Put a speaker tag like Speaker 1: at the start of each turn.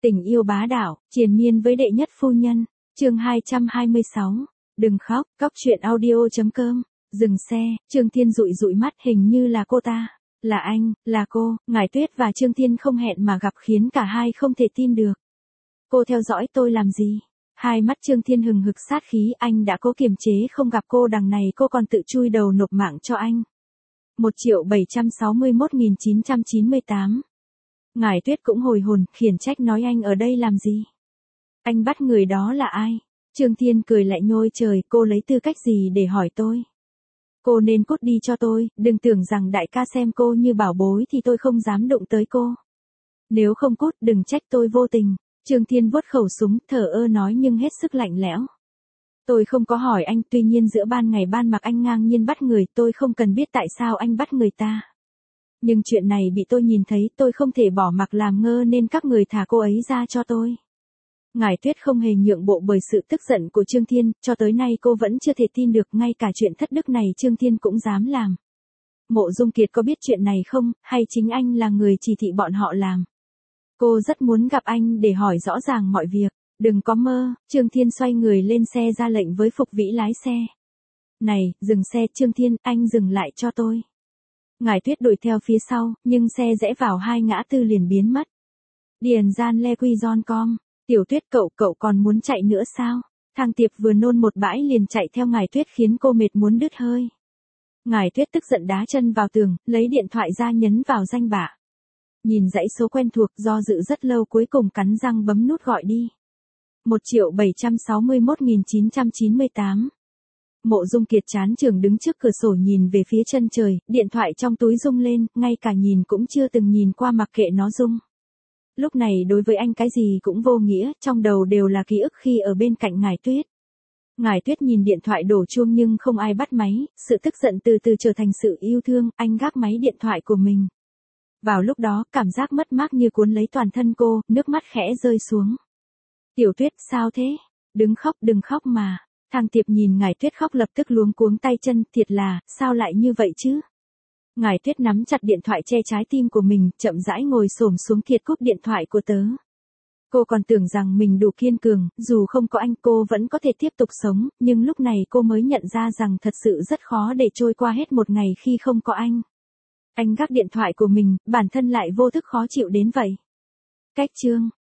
Speaker 1: Tình yêu bá đạo, triền miên với đệ nhất phu nhân. Chương 226. Đừng khóc, cóc truyện audio.com. Dừng xe, Trương Thiên dụi dụi mắt, hình như là cô ta. Là anh, là cô. Ngải Tuyết và Trương Thiên không hẹn mà gặp khiến cả hai không thể tin được. Cô theo dõi tôi làm gì? Hai mắt Trương Thiên hừng hực sát khí, anh đã cố kiềm chế không gặp cô, đằng này cô còn tự chui đầu nộp mạng cho anh. 1.761.998. Ngải Tuyết cũng hồi hồn, khiển trách nói anh ở đây làm gì? Anh bắt người đó là ai? Trương Thiên cười lại nhôi trời, cô lấy tư cách gì để hỏi tôi? Cô nên cút đi cho tôi, đừng tưởng rằng đại ca xem cô như bảo bối thì tôi không dám đụng tới cô. Nếu không cút đừng trách tôi vô tình. Trương Thiên vuốt khẩu súng, thở ơ nói nhưng hết sức lạnh lẽo. Tôi không có hỏi anh, tuy nhiên giữa ban ngày ban mặt anh ngang nhiên bắt người, tôi không cần biết tại sao anh bắt người ta. Nhưng chuyện này bị tôi nhìn thấy, tôi không thể bỏ mặc làm ngơ nên các người thả cô ấy ra cho tôi. Ngải Tuyết không hề nhượng bộ bởi sự tức giận của Trương Thiên, cho tới nay cô vẫn chưa thể tin được ngay cả chuyện thất đức này Trương Thiên cũng dám làm. Mộ Dung Kiệt có biết chuyện này không, hay chính anh là người chỉ thị bọn họ làm? Cô rất muốn gặp anh để hỏi rõ ràng mọi việc. Đừng có mơ. Trương Thiên xoay người lên xe ra lệnh với Phục Vĩ lái xe. Này, dừng xe. Trương Thiên, anh dừng lại cho tôi. Ngải Tuyết đuổi theo phía sau, nhưng xe rẽ vào hai ngã tư liền biến mất. Điền gian le quy giòn com. Tiểu Tuyết, cậu còn muốn chạy nữa sao? Thang Tiệp vừa nôn một bãi liền chạy theo Ngải Tuyết khiến cô mệt muốn đứt hơi. Ngải Tuyết tức giận đá chân vào tường, lấy điện thoại ra nhấn vào danh bạ. Nhìn dãy số quen thuộc, do dự rất lâu cuối cùng cắn răng bấm nút gọi đi. 1.761.998. Mộ Dung Kiệt chán chường đứng trước cửa sổ nhìn về phía chân trời, điện thoại trong túi rung lên, ngay cả nhìn cũng chưa từng nhìn qua, mặc kệ nó rung. Lúc này đối với anh cái gì cũng vô nghĩa, trong đầu đều là ký ức khi ở bên cạnh Ngải Tuyết. Ngải Tuyết nhìn điện thoại đổ chuông nhưng không ai bắt máy, sự tức giận từ từ trở thành sự yêu thương, anh gác máy điện thoại của mình. Vào lúc đó, cảm giác mất mát như cuốn lấy toàn thân cô, nước mắt khẽ rơi xuống. Tiểu Tuyết, sao thế? Đừng khóc mà. Thang Tiệp nhìn Ngải Tuyết khóc lập tức luống cuống tay chân, thiệt là, sao lại như vậy chứ? Ngải Tuyết nắm chặt điện thoại che trái tim của mình, chậm rãi ngồi xổm xuống thiệt cúp điện thoại của tớ. Cô còn tưởng rằng mình đủ kiên cường, dù không có anh cô vẫn có thể tiếp tục sống, nhưng lúc này cô mới nhận ra rằng thật sự rất khó để trôi qua hết một ngày khi không có anh. Anh gác điện thoại của mình, bản thân lại vô thức khó chịu đến vậy. Cách chương.